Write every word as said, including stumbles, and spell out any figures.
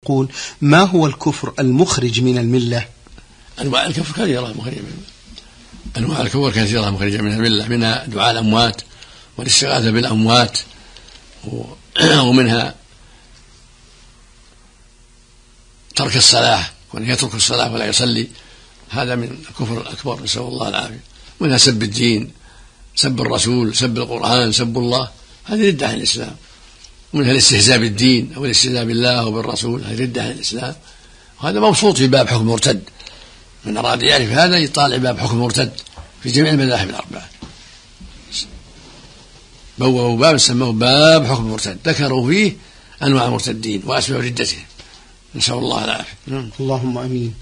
يقول: ما هو الكفر المخرج من الملة؟ أنواع الكفر كثيرة مخرجة من الملة. أنواع الكفر كثيرة مخرجة من الملة، منها دعاء الأموات والاستغاثة بالأموات، ومنها ترك الصلاة، وأن يترك الصلاة ولا يصلي، هذا من الكفر الأكبر، نسأل الله العافية. منها سب الدين، سب الرسول، سب القرآن، سب الله، هذه ردة عن الإسلام. ومنها الاستهزاء بالدين أو الاستهزاء بالله وبالرسول، هذه ردة عن الإسلام. وهذا مبسوط في باب حكم مرتد، من أراد يعرف هذا يطالع باب حكم مرتد في جميع المذاهب الأربعة. بوّبوا باب سموه باب حكم مرتد، ذكروا فيه أنواع المرتدين وأسباب ردته، نسأل الله العافية. اللهم آمين.